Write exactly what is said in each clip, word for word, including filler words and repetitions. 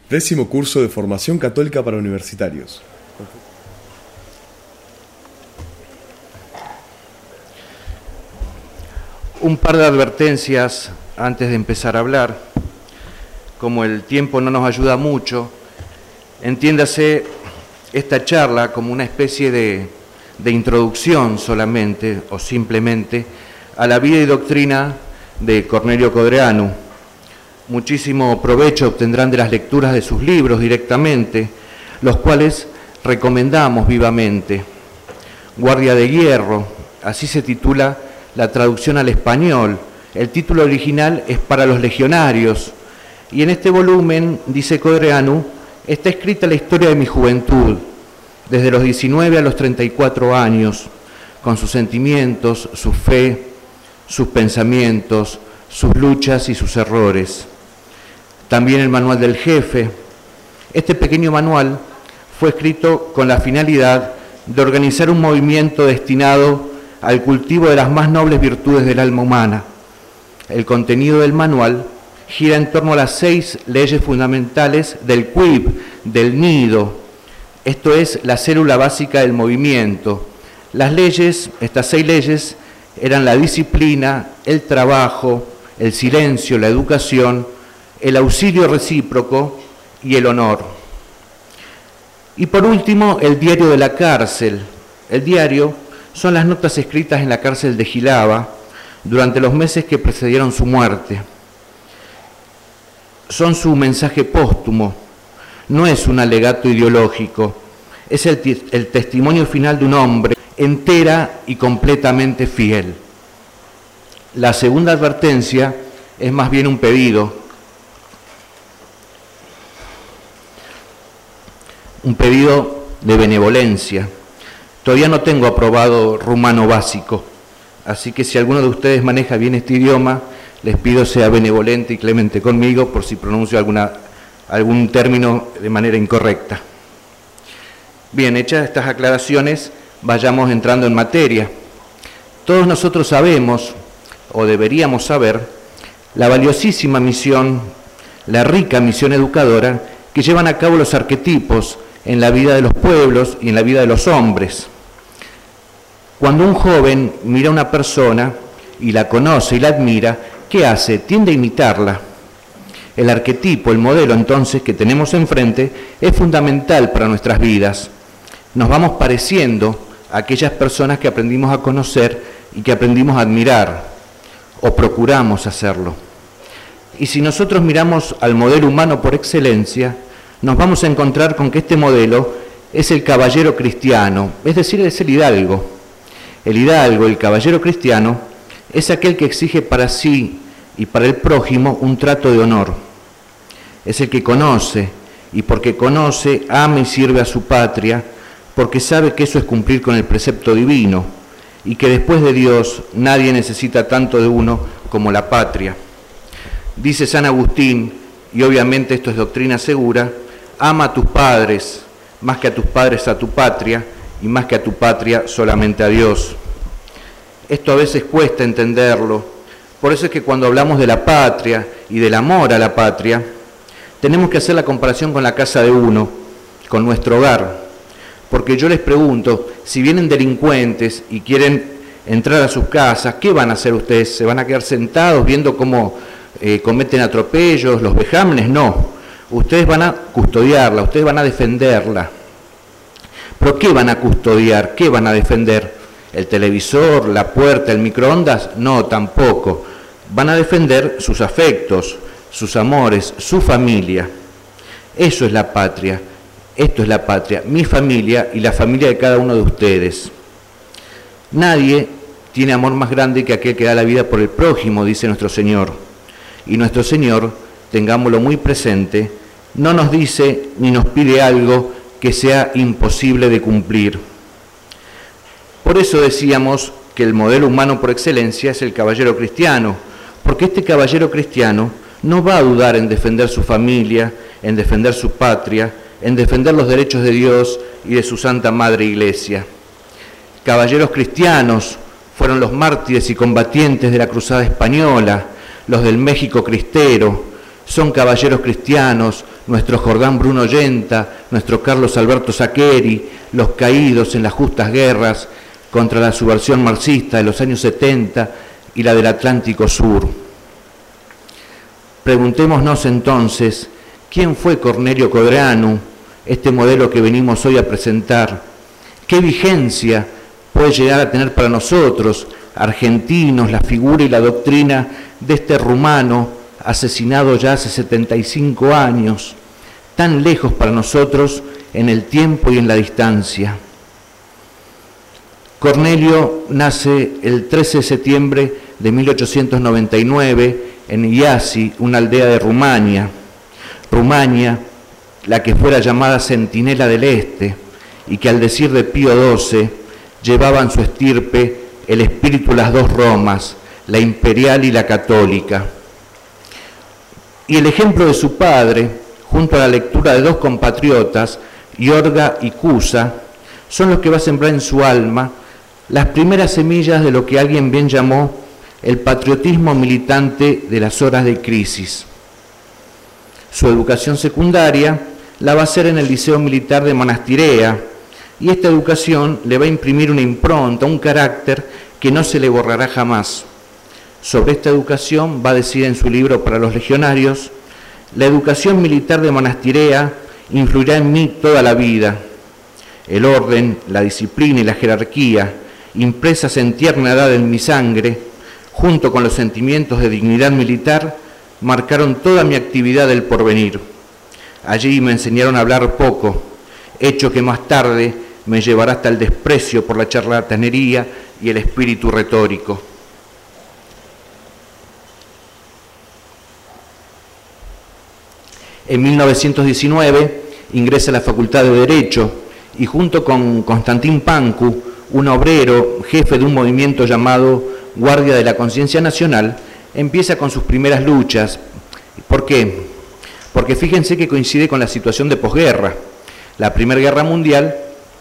Décimo curso de formación católica para universitarios. Un par de advertencias antes de empezar a hablar. Como el tiempo no nos ayuda mucho, entiéndase esta charla como una especie de, de introducción solamente o simplemente a la vida y doctrina de Cornelio Codreanu. Muchísimo provecho obtendrán de las lecturas de sus libros directamente, los cuales recomendamos vivamente. Guardia de Hierro, así se titula la traducción al español. El título original es Para los legionarios, y en este volumen, dice Codreanu, está escrita la historia de mi juventud, desde los diecinueve a los treinta y cuatro años, con sus sentimientos, su fe, sus pensamientos, sus luchas y sus errores. También el manual del jefe. Este pequeño manual fue escrito con la finalidad de organizar un movimiento destinado al cultivo de las más nobles virtudes del alma humana. El contenido del manual gira en torno a las seis leyes fundamentales del quib, del nido. Esto es la célula básica del movimiento. Las leyes, estas seis leyes, eran la disciplina, el trabajo, el silencio, la educación, el auxilio recíproco y el honor. Y por último, el diario de la cárcel. El diario son las notas escritas en la cárcel de Jilava durante los meses que precedieron su muerte. Son su mensaje póstumo, no es un alegato ideológico, es el, el testimonio final de un hombre entera y completamente fiel. La segunda advertencia es más bien un pedido, un pedido de benevolencia. Todavía no tengo aprobado rumano básico, así que si alguno de ustedes maneja bien este idioma, les pido sea benevolente y clemente conmigo por si pronuncio alguna, algún término de manera incorrecta. Bien, hechas estas aclaraciones, vayamos entrando en materia. Todos nosotros sabemos, o deberíamos saber, la valiosísima misión, la rica misión educadora que llevan a cabo los arquetipos en la vida de los pueblos y en la vida de los hombres. Cuando un joven mira a una persona y la conoce y la admira, ¿qué hace? Tiende a imitarla. El arquetipo, el modelo entonces que tenemos enfrente, es fundamental para nuestras vidas. Nos vamos pareciendo a aquellas personas que aprendimos a conocer y que aprendimos a admirar, o procuramos hacerlo. Y si nosotros miramos al modelo humano por excelencia, nos vamos a encontrar con que este modelo es el caballero cristiano, es decir, es el hidalgo. El hidalgo, el caballero cristiano, es aquel que exige para sí y para el prójimo un trato de honor. Es el que conoce, y porque conoce, ama y sirve a su patria, porque sabe que eso es cumplir con el precepto divino, y que después de Dios nadie necesita tanto de uno como la patria. Dice San Agustín, y obviamente esto es doctrina segura, ama a tus padres, más que a tus padres a tu patria, y más que a tu patria solamente a Dios. Esto a veces cuesta entenderlo, por eso es que cuando hablamos de la patria y del amor a la patria, tenemos que hacer la comparación con la casa de uno, con nuestro hogar, porque yo les pregunto, si vienen delincuentes y quieren entrar a sus casas, ¿qué van a hacer ustedes? ¿Se van a quedar sentados viendo cómo eh, cometen atropellos, los vejámenes? No. Ustedes van a custodiarla, ustedes van a defenderla. ¿Pero qué van a custodiar? ¿Qué van a defender? ¿El televisor, la puerta, el microondas? No, tampoco. Van a defender sus afectos, sus amores, su familia. Eso es la patria. Esto es la patria, mi familia y la familia de cada uno de ustedes. Nadie tiene amor más grande que aquel que da la vida por el prójimo, dice nuestro Señor. Y nuestro Señor, tengámoslo muy presente, no nos dice ni nos pide algo que sea imposible de cumplir. Por eso decíamos que el modelo humano por excelencia es el caballero cristiano, porque este caballero cristiano no va a dudar en defender su familia, en defender su patria, en defender los derechos de Dios y de su Santa Madre Iglesia. Caballeros cristianos fueron los mártires y combatientes de la Cruzada Española, los del México cristero, son caballeros cristianos nuestro Jordán Bruno Yenta, nuestro Carlos Alberto Saccheri, los caídos en las justas guerras contra la subversión marxista de los años setenta y la del Atlántico Sur. Preguntémonos entonces, ¿quién fue Cornelio Codreanu, este modelo que venimos hoy a presentar? ¿Qué vigencia puede llegar a tener para nosotros, argentinos, la figura y la doctrina de este rumano asesinado ya hace setenta y cinco años, tan lejos para nosotros en el tiempo y en la distancia? Cornelio nace el trece de septiembre de mil ochocientos noventa y nueve en Iasi, una aldea de Rumania. Rumania, la que fuera llamada Centinela del Este, y que al decir de Pío doce llevaba en su estirpe el espíritu de las dos Romas, la imperial y la católica. Y el ejemplo de su padre, junto a la lectura de dos compatriotas, Iorga y Cusa, son los que va a sembrar en su alma las primeras semillas de lo que alguien bien llamó el patriotismo militante de las horas de crisis. Su educación secundaria la va a hacer en el Liceo Militar de Monastirea, y esta educación le va a imprimir una impronta, un carácter que no se le borrará jamás. Sobre esta educación va a decir en su libro Para los Legionarios: la educación militar de Monastirea influirá en mí toda la vida. El orden, la disciplina y la jerarquía, impresas en tierna edad en mi sangre, junto con los sentimientos de dignidad militar, marcaron toda mi actividad del porvenir. Allí me enseñaron a hablar poco, hecho que más tarde me llevará hasta el desprecio por la charlatanería y el espíritu retórico. En mil novecientos diecinueve ingresa a la Facultad de Derecho y junto con Constantín Pancu, un obrero, jefe de un movimiento llamado Guardia de la Conciencia Nacional, empieza con sus primeras luchas. ¿Por qué? Porque fíjense que coincide con la situación de posguerra. La Primera Guerra Mundial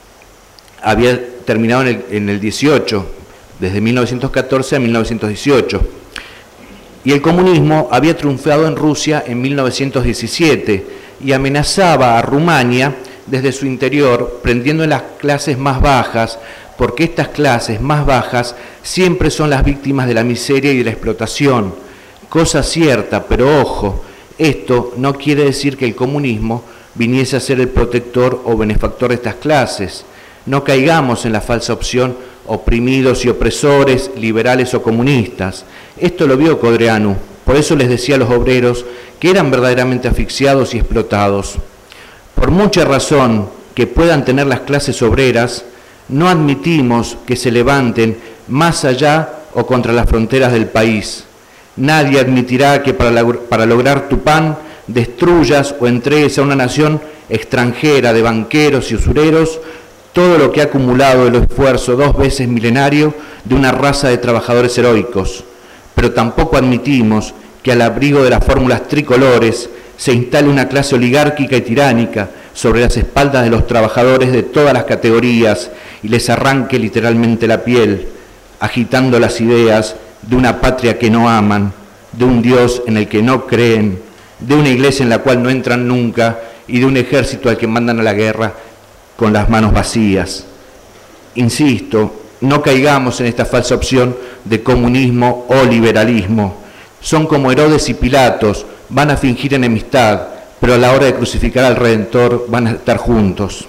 había terminado en el, en el dieciocho, desde mil novecientos catorce a mil novecientos dieciocho. Y el comunismo había triunfado en Rusia en mil novecientos diecisiete y amenazaba a Rumania desde su interior, prendiendo en las clases más bajas, porque estas clases más bajas siempre son las víctimas de la miseria y de la explotación. Cosa cierta, pero ojo, esto no quiere decir que el comunismo viniese a ser el protector o benefactor de estas clases. No caigamos en la falsa opción oprimidos y opresores, liberales o comunistas. Esto lo vio Codreanu, por eso les decía a los obreros que eran verdaderamente asfixiados y explotados. Por mucha razón que puedan tener las clases obreras, no admitimos que se levanten más allá o contra las fronteras del país. Nadie admitirá que para, para lograr tu pan destruyas o entregues a una nación extranjera de banqueros y usureros todo lo que ha acumulado el esfuerzo dos veces milenario de una raza de trabajadores heroicos. Pero tampoco admitimos que al abrigo de las fórmulas tricolores se instale una clase oligárquica y tiránica sobre las espaldas de los trabajadores de todas las categorías y les arranque literalmente la piel, agitando las ideas de una patria que no aman, de un Dios en el que no creen, de una iglesia en la cual no entran nunca y de un ejército al que mandan a la guerra con las manos vacías. Insisto, no caigamos en esta falsa opción de comunismo o liberalismo. Son como Herodes y Pilatos, van a fingir enemistad, pero a la hora de crucificar al Redentor van a estar juntos.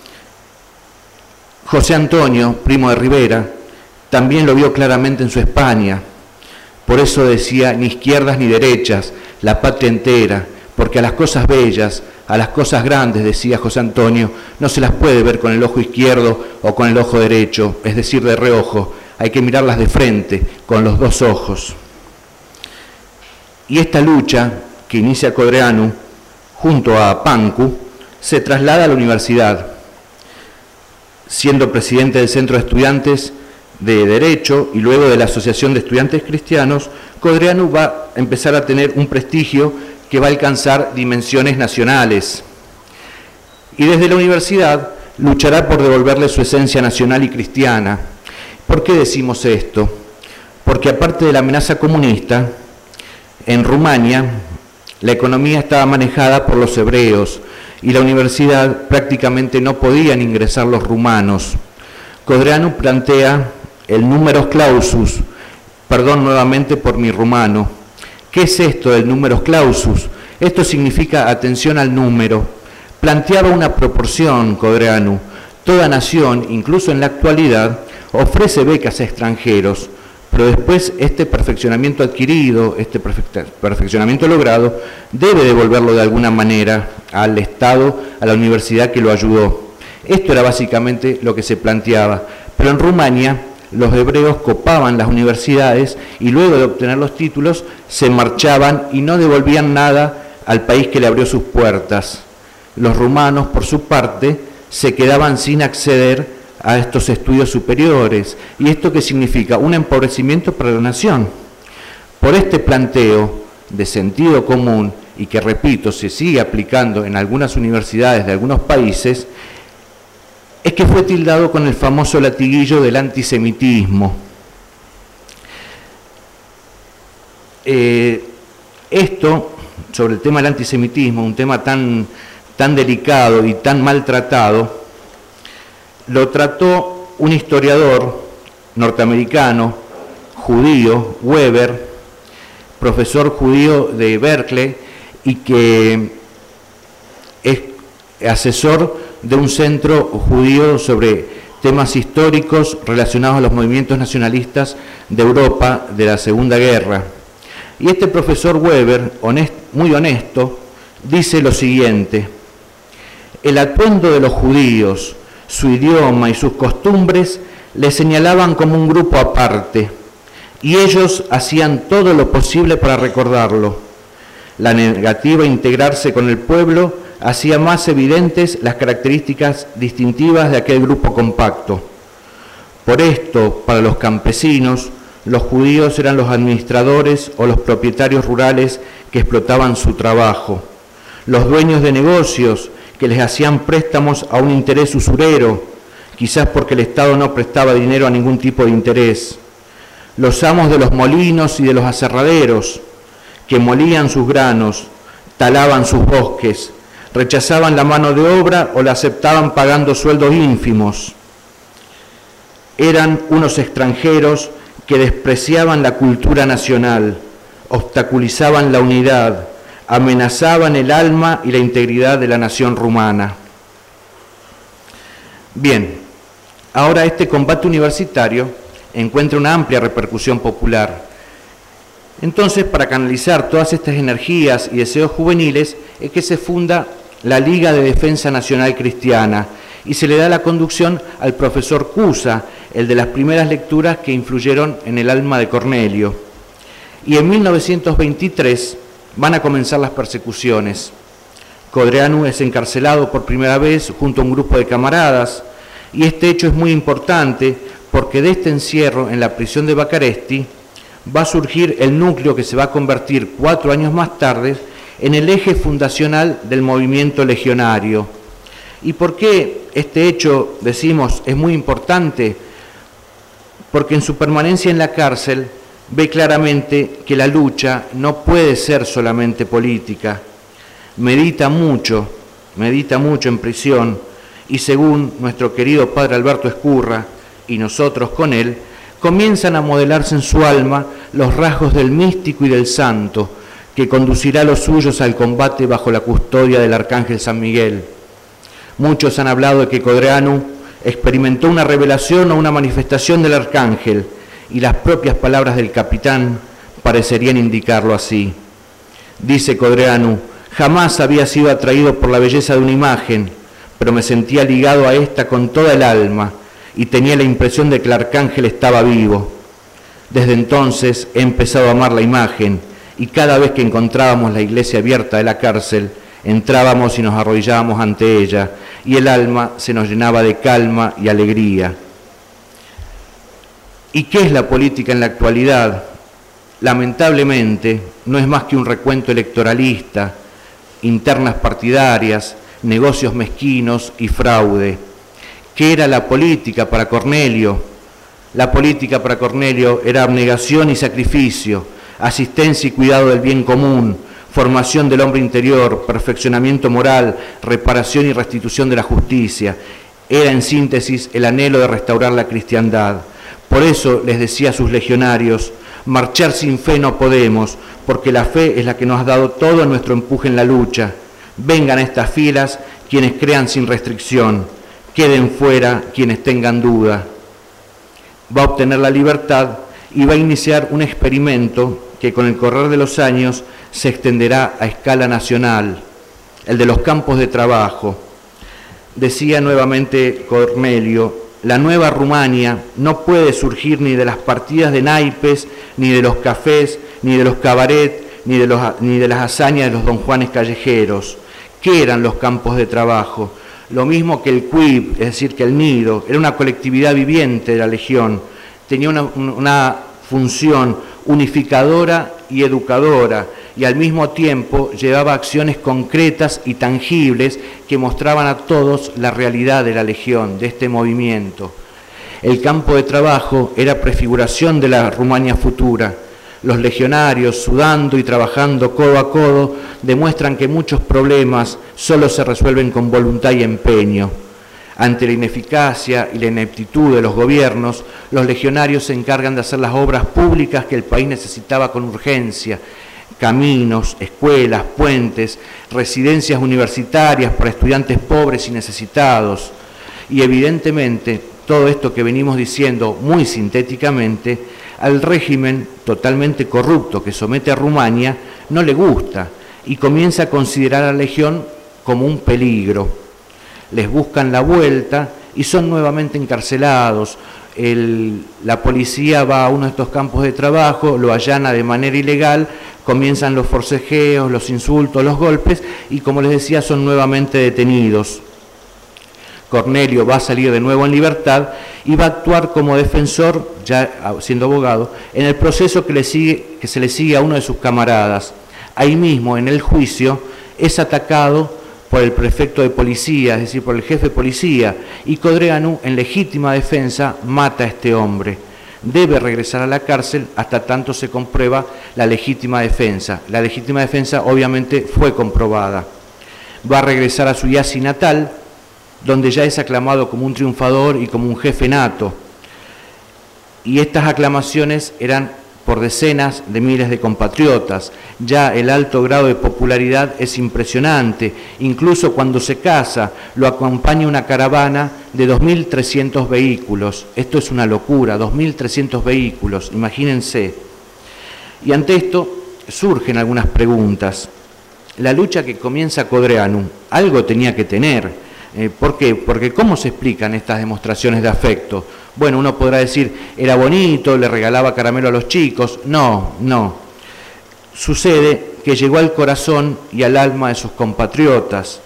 José Antonio, primo de Rivera, también lo vio claramente en su España. Por eso decía, ni izquierdas ni derechas, la patria entera, porque a las cosas bellas, a las cosas grandes, decía José Antonio, no se las puede ver con el ojo izquierdo o con el ojo derecho, es decir, de reojo, hay que mirarlas de frente, con los dos ojos. Y esta lucha que inicia Codreanu, junto a Pancu, se traslada a la universidad. Siendo presidente del Centro de Estudiantes de Derecho y luego de la Asociación de Estudiantes Cristianos, Codreanu va a empezar a tener un prestigio que va a alcanzar dimensiones nacionales. Y desde la universidad luchará por devolverle su esencia nacional y cristiana. ¿Por qué decimos esto? Porque aparte de la amenaza comunista, en Rumania La economía estaba manejada por los hebreos y la universidad prácticamente no podían ingresar los rumanos. Codreanu plantea el numerus clausus, perdón nuevamente por mi rumano. ¿Qué es esto del numerus clausus? Esto significa atención al número. Planteaba una proporción, Codreanu. Toda nación, incluso en la actualidad, ofrece becas a extranjeros, pero después este perfeccionamiento adquirido, este perfeccionamiento logrado, debe devolverlo de alguna manera al Estado, a la universidad que lo ayudó. Esto era básicamente lo que se planteaba, pero en Rumania los hebreos copaban las universidades y luego de obtener los títulos se marchaban y no devolvían nada al país que le abrió sus puertas. Los rumanos, por su parte, se quedaban sin acceder a estos estudios superiores. ¿Y esto qué significa? Un empobrecimiento para la nación. Por este planteo de sentido común, y que, repito, se sigue aplicando en algunas universidades de algunos países, es que fue tildado con el famoso latiguillo del antisemitismo. Eh, esto, sobre el tema del antisemitismo, un tema tan, tan delicado y tan maltratado, lo trató un historiador norteamericano, judío, Weber, profesor judío de Berkeley y que es asesor de un centro judío sobre temas históricos relacionados a los movimientos nacionalistas de Europa de la Segunda Guerra. Y este profesor Weber, honest, muy honesto, dice lo siguiente: el atuendo de los judíos, su idioma y sus costumbres le señalaban como un grupo aparte, y ellos hacían todo lo posible para recordarlo. La negativa a integrarse con el pueblo hacía más evidentes las características distintivas de aquel grupo compacto. Por esto, para los campesinos, los judíos eran los administradores o los propietarios rurales que explotaban su trabajo, los dueños de negocios que les hacían préstamos a un interés usurero, quizás porque el Estado no prestaba dinero a ningún tipo de interés, los amos de los molinos y de los aserraderos, que molían sus granos, talaban sus bosques, rechazaban la mano de obra o la aceptaban pagando sueldos ínfimos. Eran unos extranjeros que despreciaban la cultura nacional, obstaculizaban la unidad, amenazaban el alma y la integridad de la nación rumana. Bien, ahora este combate universitario encuentra una amplia repercusión popular. Entonces, para canalizar todas estas energías y deseos juveniles, es que se funda la Liga de Defensa Nacional Cristiana y se le da la conducción al profesor Cusa, el de las primeras lecturas que influyeron en el alma de Cornelio. Y en mil novecientos veintitrés van a comenzar las persecuciones. Codreanu es encarcelado por primera vez junto a un grupo de camaradas, y este hecho es muy importante porque de este encierro en la prisión de Bacaresti va a surgir el núcleo que se va a convertir cuatro años más tarde en el eje fundacional del movimiento legionario. ¿Y por qué este hecho, decimos, es muy importante? Porque en su permanencia en la cárcel ve claramente que la lucha no puede ser solamente política. Medita mucho, medita mucho en prisión, y según nuestro querido padre Alberto Escurra, y nosotros con él, comienzan a modelarse en su alma los rasgos del místico y del santo, que conducirá a los suyos al combate bajo la custodia del arcángel San Miguel. Muchos han hablado de que Codreanu experimentó una revelación o una manifestación del arcángel, y las propias palabras del capitán parecerían indicarlo así. Dice Codreanu: jamás había sido atraído por la belleza de una imagen, pero me sentía ligado a esta con toda el alma, y tenía la impresión de que el arcángel estaba vivo. Desde entonces he empezado a amar la imagen, y cada vez que encontrábamos la iglesia abierta de la cárcel, entrábamos y nos arrodillábamos ante ella, y el alma se nos llenaba de calma y alegría. ¿Y qué es la política en la actualidad? Lamentablemente, no es más que un recuento electoralista, internas partidarias, negocios mezquinos y fraude. ¿Qué era la política para Cornelio? La política para Cornelio era abnegación y sacrificio, asistencia y cuidado del bien común, formación del hombre interior, perfeccionamiento moral, reparación y restitución de la justicia. Era en síntesis el anhelo de restaurar la cristiandad. Por eso les decía a sus legionarios: marchar sin fe no podemos, porque la fe es la que nos ha dado todo nuestro empuje en la lucha. Vengan a estas filas quienes crean sin restricción, queden fuera quienes tengan duda. Va a obtener la libertad y va a iniciar un experimento que con el correr de los años se extenderá a escala nacional, el de los campos de trabajo. Decía nuevamente Cornelio: la nueva Rumania no puede surgir ni de las partidas de naipes, ni de los cafés, ni de los cabarets, ni de, los, ni de las hazañas de los don Juanes callejeros. ¿Qué eran los campos de trabajo? Lo mismo que el Cuib, es decir, que el Nido, era una colectividad viviente de la Legión, tenía una, una función unificadora y educadora, y al mismo tiempo llevaba acciones concretas y tangibles que mostraban a todos la realidad de la Legión, de este movimiento. El campo de trabajo era prefiguración de la Rumania futura. Los legionarios, sudando y trabajando codo a codo, demuestran que muchos problemas solo se resuelven con voluntad y empeño. Ante la ineficacia y la ineptitud de los gobiernos, los legionarios se encargan de hacer las obras públicas que el país necesitaba con urgencia: caminos, escuelas, puentes, residencias universitarias para estudiantes pobres y necesitados. Y evidentemente, todo esto que venimos diciendo muy sintéticamente, al régimen totalmente corrupto que somete a Rumania no le gusta y comienza a considerar a la Legión como un peligro. Les buscan la vuelta y son nuevamente encarcelados. El, la policía va a uno de estos campos de trabajo, lo allana de manera ilegal, comienzan los forcejeos, los insultos, los golpes, y como les decía, son nuevamente detenidos. Cornelio va a salir de nuevo en libertad y va a actuar como defensor, ya siendo abogado, en el proceso que, le sigue, que se le sigue a uno de sus camaradas. Ahí mismo, en el juicio, es atacado por el prefecto de policía, es decir, por el jefe de policía, y Codreanu, en legítima defensa, mata a este hombre. Debe regresar a la cárcel hasta tanto se comprueba la legítima defensa. La legítima defensa obviamente fue comprobada. Va a regresar a su Iasi natal, donde ya es aclamado como un triunfador y como un jefe nato. Y estas aclamaciones eran por decenas de miles de compatriotas. Ya el alto grado de popularidad es impresionante. Incluso cuando se casa, lo acompaña una caravana de dos mil trescientos vehículos. Esto es una locura, dos mil trescientos vehículos, imagínense. Y ante esto surgen algunas preguntas. La lucha que comienza Codreanu, algo tenía que tener. Eh, ¿Por qué? Porque ¿cómo se explican estas demostraciones de afecto? Bueno, uno podrá decir, era bonito, le regalaba caramelo a los chicos. No, no. Sucede que llegó al corazón y al alma de sus compatriotas.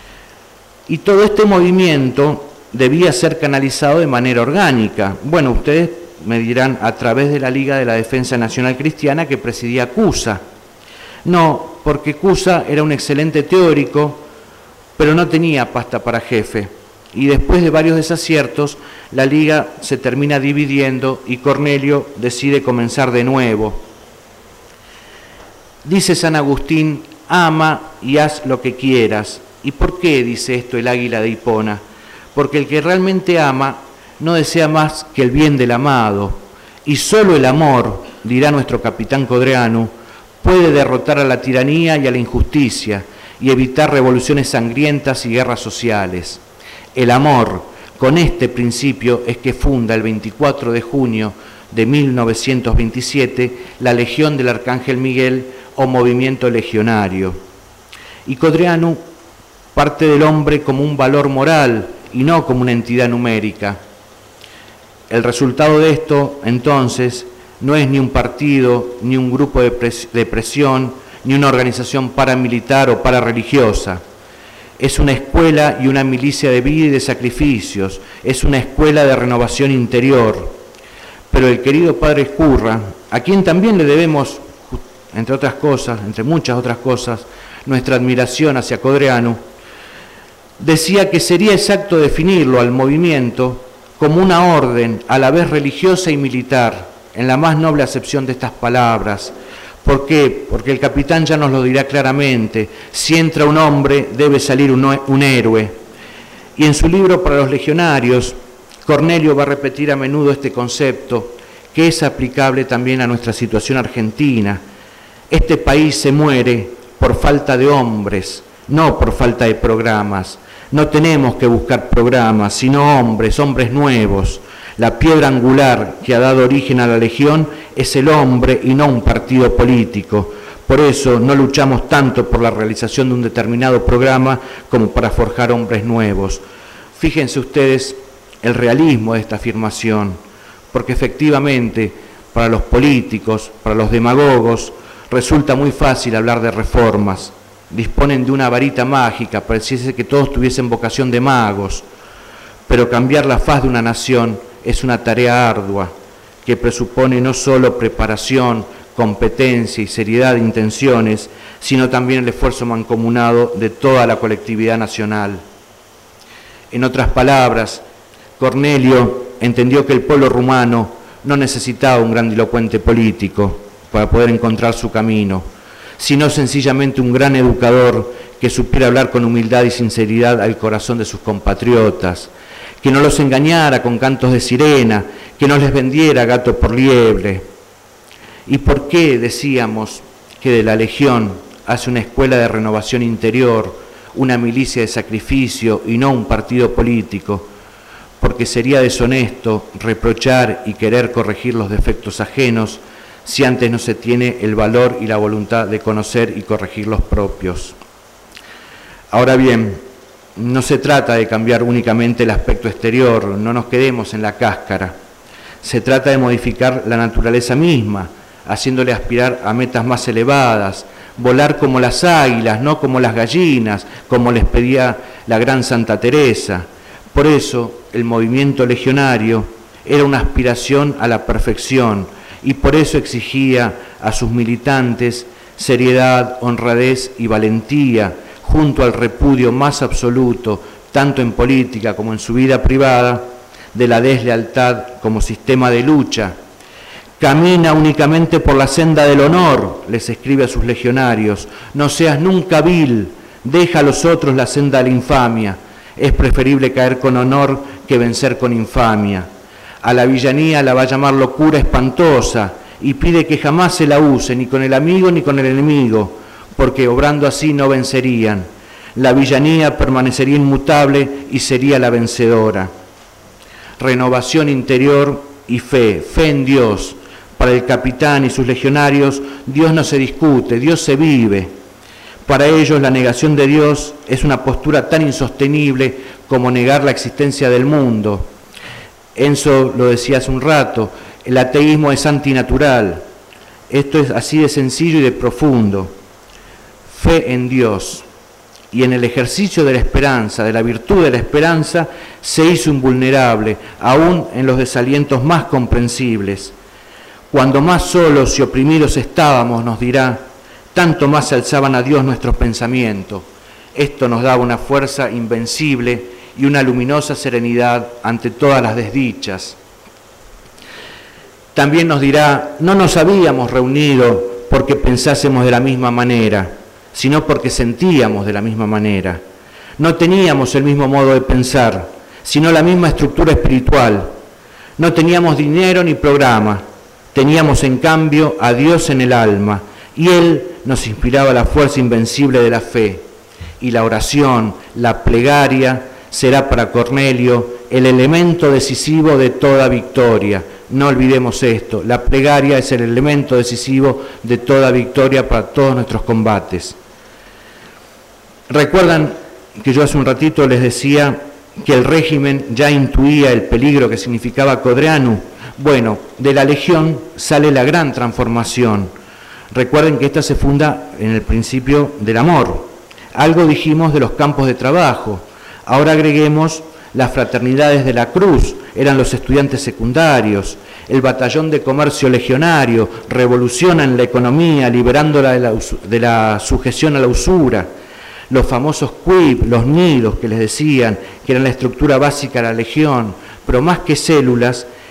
Y todo este movimiento debía ser canalizado de manera orgánica. Bueno, ustedes me dirán, a través de la Liga de la Defensa Nacional Cristiana que presidía Cuza. No, porque Cuza era un excelente teórico, pero no tenía pasta para jefe. Y después de varios desaciertos, la Liga se termina dividiendo y Cornelio decide comenzar de nuevo. Dice San Agustín, ama y haz lo que quieras. ¿Y por qué dice esto el águila de Hipona? Porque el que realmente ama no desea más que el bien del amado. Y solo el amor, dirá nuestro capitán Codreanu, puede derrotar a la tiranía y a la injusticia y evitar revoluciones sangrientas y guerras sociales. El amor, con este principio, es que funda el veinticuatro de junio de mil novecientos veintisiete la Legión del Arcángel Miguel o Movimiento Legionario. Y Codreanu parte del hombre como un valor moral y no como una entidad numérica. El resultado de esto, entonces, no es ni un partido, ni un grupo de, pres de presión, ni una organización paramilitar o parareligiosa. Es una escuela y una milicia de vida y de sacrificios, es una escuela de renovación interior. Pero el querido padre Ezcurra, a quien también le debemos, entre otras cosas, entre muchas otras cosas, nuestra admiración hacia Codreanu, decía que sería exacto definirlo al movimiento como una orden a la vez religiosa y militar, en la más noble acepción de estas palabras, ¿Por qué? Porque el capitán ya nos lo dirá claramente: si entra un hombre, debe salir un, un héroe. Y en su libro para los legionarios, Cornelio va a repetir a menudo este concepto, que es aplicable también a nuestra situación argentina. Este país se muere por falta de hombres, no por falta de programas. No tenemos que buscar programas, sino hombres, hombres nuevos. La piedra angular que ha dado origen a la Legión es el hombre y no un partido político. Por eso no luchamos tanto por la realización de un determinado programa como para forjar hombres nuevos. Fíjense ustedes el realismo de esta afirmación, porque efectivamente para los políticos, para los demagogos, resulta muy fácil hablar de reformas. Disponen de una varita mágica, pareciese que todos tuviesen vocación de magos, pero cambiar la faz de una nación es una tarea ardua, que presupone no solo preparación, competencia y seriedad de intenciones, sino también el esfuerzo mancomunado de toda la colectividad nacional. En otras palabras, Cornelio entendió que el pueblo rumano no necesitaba un grandilocuente político para poder encontrar su camino, sino sencillamente un gran educador que supiera hablar con humildad y sinceridad al corazón de sus compatriotas, que no los engañara con cantos de sirena, que no les vendiera gato por liebre. ¿Y por qué decíamos que de la Legión hace una escuela de renovación interior, una milicia de sacrificio y no un partido político? Porque sería deshonesto reprochar y querer corregir los defectos ajenos si antes no se tiene el valor y la voluntad de conocer y corregir los propios. Ahora bien, no se trata de cambiar únicamente el aspecto exterior, no nos quedemos en la cáscara. Se trata de modificar la naturaleza misma, haciéndole aspirar a metas más elevadas, volar como las águilas, no como las gallinas, como les pedía la gran Santa Teresa. Por eso, el movimiento legionario era una aspiración a la perfección y por eso exigía a sus militantes seriedad, honradez y valentía, junto al repudio más absoluto, tanto en política como en su vida privada, de la deslealtad como sistema de lucha. Camina únicamente por la senda del honor, les escribe a sus legionarios, no seas nunca vil, deja a los otros la senda de la infamia, es preferible caer con honor que vencer con infamia. A la villanía la va a llamar locura espantosa y pide que jamás se la use ni con el amigo ni con el enemigo, porque obrando así no vencerían. La villanía permanecería inmutable y sería la vencedora. Renovación interior y fe, fe en Dios. Para el capitán y sus legionarios, Dios no se discute, Dios se vive. Para ellos la negación de Dios es una postura tan insostenible como negar la existencia del mundo. Enzo lo decía hace un rato, el ateísmo es antinatural. Esto es así de sencillo y de profundo. Fe en Dios y en el ejercicio de la esperanza, de la virtud de la esperanza, se hizo invulnerable, aún en los desalientos más comprensibles. Cuando más solos y oprimidos estábamos, nos dirá, tanto más se alzaban a Dios nuestros pensamientos. Esto nos daba una fuerza invencible y una luminosa serenidad ante todas las desdichas. También nos dirá, no nos habíamos reunido porque pensásemos de la misma manera, sino porque sentíamos de la misma manera. No teníamos el mismo modo de pensar, sino la misma estructura espiritual. No teníamos dinero ni programa, teníamos en cambio a Dios en el alma, y Él nos inspiraba la fuerza invencible de la fe. Y la oración, la plegaria, será para Cornelio el elemento decisivo de toda victoria. No olvidemos esto, la plegaria es el elemento decisivo de toda victoria para todos nuestros combates. Recuerdan que yo hace un ratito les decía que el régimen ya intuía el peligro que significaba Codreanu. Bueno, de la Legión sale la gran transformación. Recuerden que esta se funda en el principio del amor. Algo dijimos de los campos de trabajo. Ahora agreguemos las fraternidades de la Cruz, eran los estudiantes secundarios. El batallón de comercio legionario revoluciona en la economía, liberándola de la, de la sujeción a la usura. Los famosos quib, los nidos que les decían, que eran la estructura básica de la Legión, pero más que células,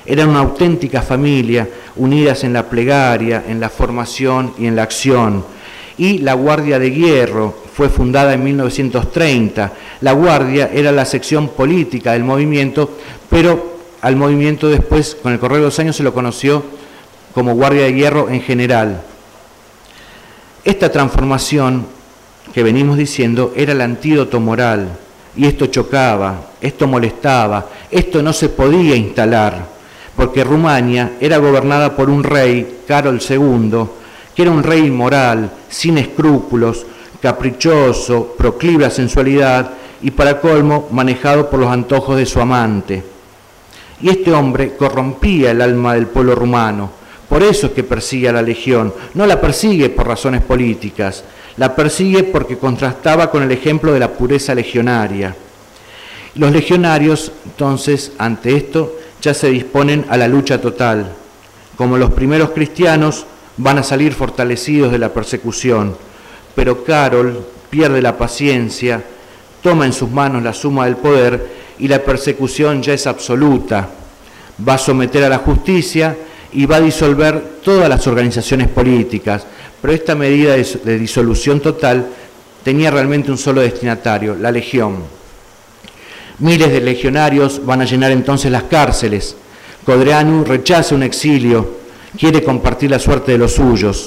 Eran una auténtica familia, unidas en la plegaria, en la formación y en la acción. Y la Guardia de Hierro fue fundada en mil novecientos treinta. La Guardia era la sección política del movimiento, pero al movimiento después, con el correr de los años, se lo conoció como Guardia de Hierro en general. Esta transformación que venimos diciendo era el antídoto moral, y esto chocaba, esto molestaba, esto no se podía instalar, porque Rumania era gobernada por un rey, Carol segundo, que era un rey inmoral, sin escrúpulos, caprichoso, proclive a sensualidad y para colmo manejado por los antojos de su amante. Y este hombre corrompía el alma del pueblo rumano, por eso es que persigue a la legión, no la persigue por razones políticas, la persigue porque contrastaba con el ejemplo de la pureza legionaria. Los legionarios, entonces, ante esto, ya se disponen a la lucha total. Como los primeros cristianos, van a salir fortalecidos de la persecución, pero Carol pierde la paciencia, toma en sus manos la suma del poder y la persecución ya es absoluta. Va a someter a la justicia y va a disolver todas las organizaciones políticas, pero esta medida de disolución total tenía realmente un solo destinatario, la legión. Miles de legionarios van a llenar entonces las cárceles. Codreanu rechaza un exilio, quiere compartir la suerte de los suyos.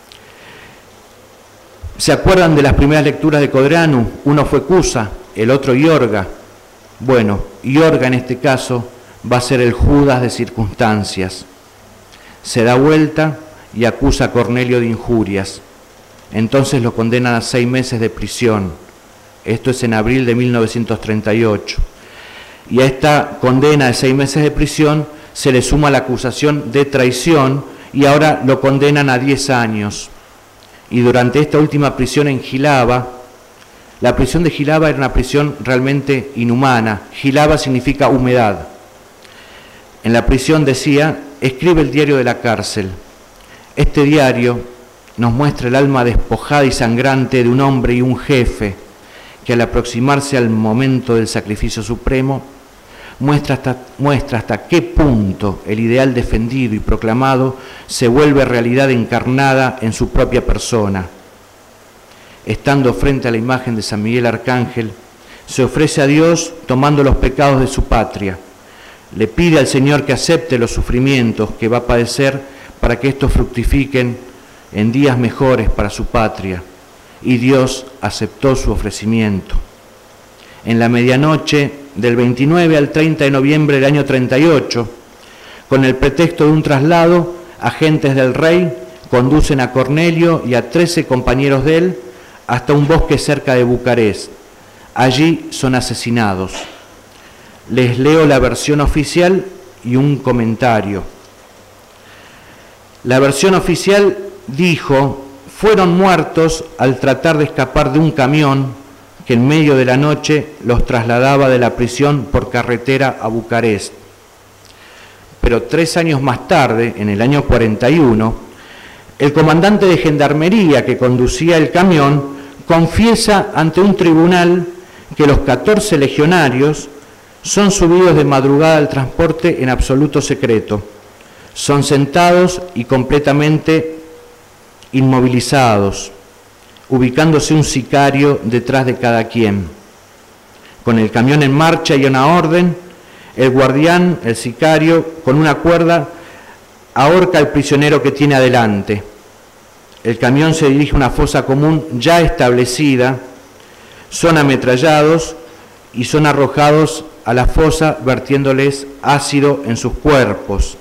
¿Se acuerdan de las primeras lecturas de Codreanu? Uno fue Cusa, el otro Iorga. Bueno, Iorga en este caso va a ser el Judas de circunstancias. Se da vuelta y acusa a Cornelio de injurias. Entonces lo condenan a seis meses de prisión. Esto es en abril de mil novecientos treinta y ocho. Y a esta condena de seis meses de prisión se le suma la acusación de traición y ahora lo condenan a diez años. Y durante esta última prisión en Gilaba, la prisión de Gilaba era una prisión realmente inhumana. Gilaba significa humedad. En la prisión decía, escribe el diario de la cárcel. Este diario nos muestra el alma despojada y sangrante de un hombre y un jefe que al aproximarse al momento del sacrificio supremo muestra hasta, muestra hasta qué punto el ideal defendido y proclamado se vuelve realidad encarnada en su propia persona. Estando frente a la imagen de San Miguel Arcángel, se ofrece a Dios tomando los pecados de su patria. Le pide al Señor que acepte los sufrimientos que va a padecer para que estos fructifiquen en días mejores para su patria. Y Dios aceptó su ofrecimiento. En la medianoche del veintinueve al treinta de noviembre del año treinta y ocho, con el pretexto de un traslado, agentes del rey conducen a Cornelio y a trece compañeros de él hasta un bosque cerca de Bucarest. Allí son asesinados. Les leo la versión oficial y un comentario. La versión oficial dijo, fueron muertos al tratar de escapar de un camión que en medio de la noche los trasladaba de la prisión por carretera a Bucarest. Pero tres años más tarde, en el año cuarenta y uno, el comandante de gendarmería que conducía el camión confiesa ante un tribunal que los catorce legionarios son subidos de madrugada al transporte en absoluto secreto. Son sentados y completamente inmovilizados, ubicándose un sicario detrás de cada quien. Con el camión en marcha y una orden, el guardián, el sicario, con una cuerda, ahorca al prisionero que tiene adelante. El camión se dirige a una fosa común ya establecida, son ametrallados y son arrojados a la fosa vertiéndoles ácido en sus cuerpos.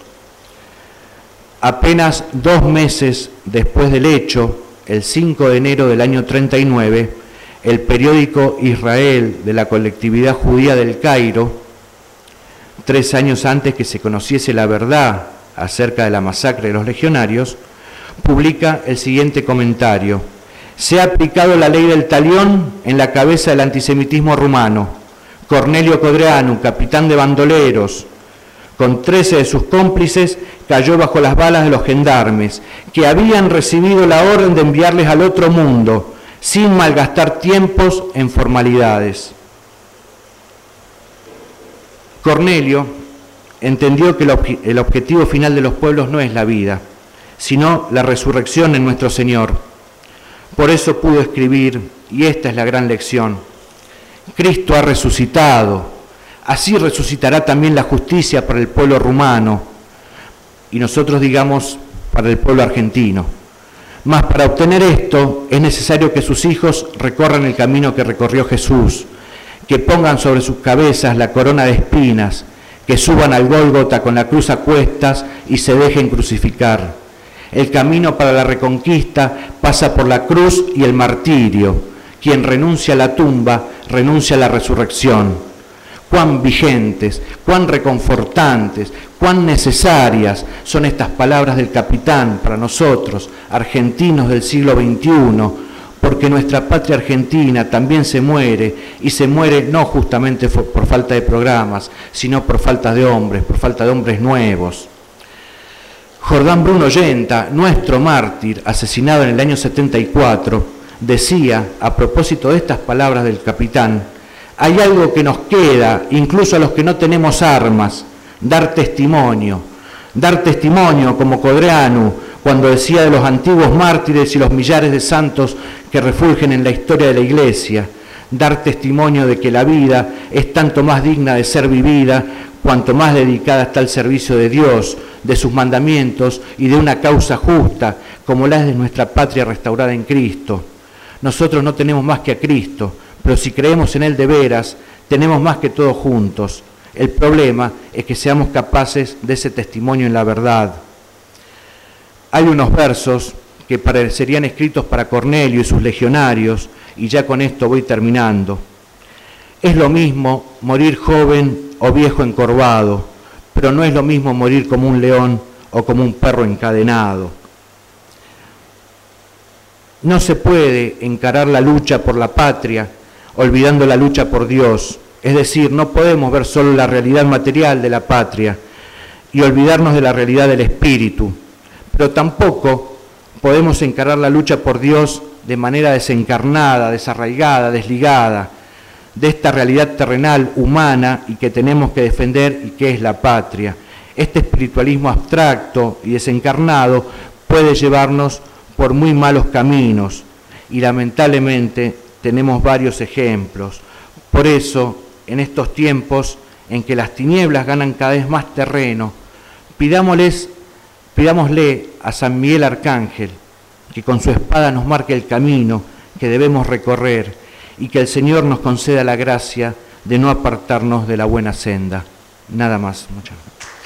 Apenas dos meses después del hecho, el cinco de enero del año treinta y nueve, el periódico Israel de la colectividad judía del Cairo, tres años antes que se conociese la verdad acerca de la masacre de los legionarios, publica el siguiente comentario. Se ha aplicado la ley del talión en la cabeza del antisemitismo rumano. Cornelio Codreanu, capitán de bandoleros, con trece de sus cómplices, cayó bajo las balas de los gendarmes, que habían recibido la orden de enviarles al otro mundo, sin malgastar tiempos en formalidades. Cornelio, entendió que el, obje- el objetivo final de los pueblos no es la vida, sino la resurrección en nuestro Señor. Por eso pudo escribir, y esta es la gran lección: Cristo ha resucitado, así resucitará también la justicia para el pueblo rumano, y nosotros digamos para el pueblo argentino. Mas para obtener esto es necesario que sus hijos recorran el camino que recorrió Jesús, que pongan sobre sus cabezas la corona de espinas, que suban al Gólgota con la cruz a cuestas y se dejen crucificar. El camino para la reconquista pasa por la cruz y el martirio. Quien renuncia a la tumba, renuncia a la resurrección. Cuán vigentes, cuán reconfortantes, cuán necesarias son estas palabras del capitán para nosotros, argentinos del siglo veintiuno, porque nuestra patria argentina también se muere, y se muere no justamente por falta de programas, sino por falta de hombres, por falta de hombres nuevos. Jordán Bruno Yenta, nuestro mártir, asesinado en el año setenta y cuatro, decía, a propósito de estas palabras del capitán: hay algo que nos queda, incluso a los que no tenemos armas, dar testimonio. Dar testimonio, como Codreanu, cuando decía de los antiguos mártires y los millares de santos que refulgen en la historia de la Iglesia. Dar testimonio de que la vida es tanto más digna de ser vivida, cuanto más dedicada está al servicio de Dios, de sus mandamientos y de una causa justa, como la es de nuestra patria restaurada en Cristo. Nosotros no tenemos más que a Cristo, pero si creemos en Él de veras, tenemos más que todos juntos. El problema es que seamos capaces de ese testimonio en la verdad. Hay unos versos que parecerían escritos para Cornelio y sus legionarios, y ya con esto voy terminando. Es lo mismo morir joven o viejo encorvado, pero no es lo mismo morir como un león o como un perro encadenado. No se puede encarar la lucha por la patria olvidando la lucha por Dios. Es decir, no podemos ver solo la realidad material de la patria y olvidarnos de la realidad del espíritu, pero tampoco podemos encarar la lucha por Dios de manera desencarnada, desarraigada, desligada de esta realidad terrenal, humana, y que tenemos que defender, y que es la patria. Este espiritualismo abstracto y desencarnado puede llevarnos por muy malos caminos, y lamentablemente tenemos varios ejemplos. Por eso, en estos tiempos en que las tinieblas ganan cada vez más terreno, pidámosles, pidámosle a San Miguel Arcángel que con su espada nos marque el camino que debemos recorrer, y que el Señor nos conceda la gracia de no apartarnos de la buena senda. Nada más. Muchas gracias.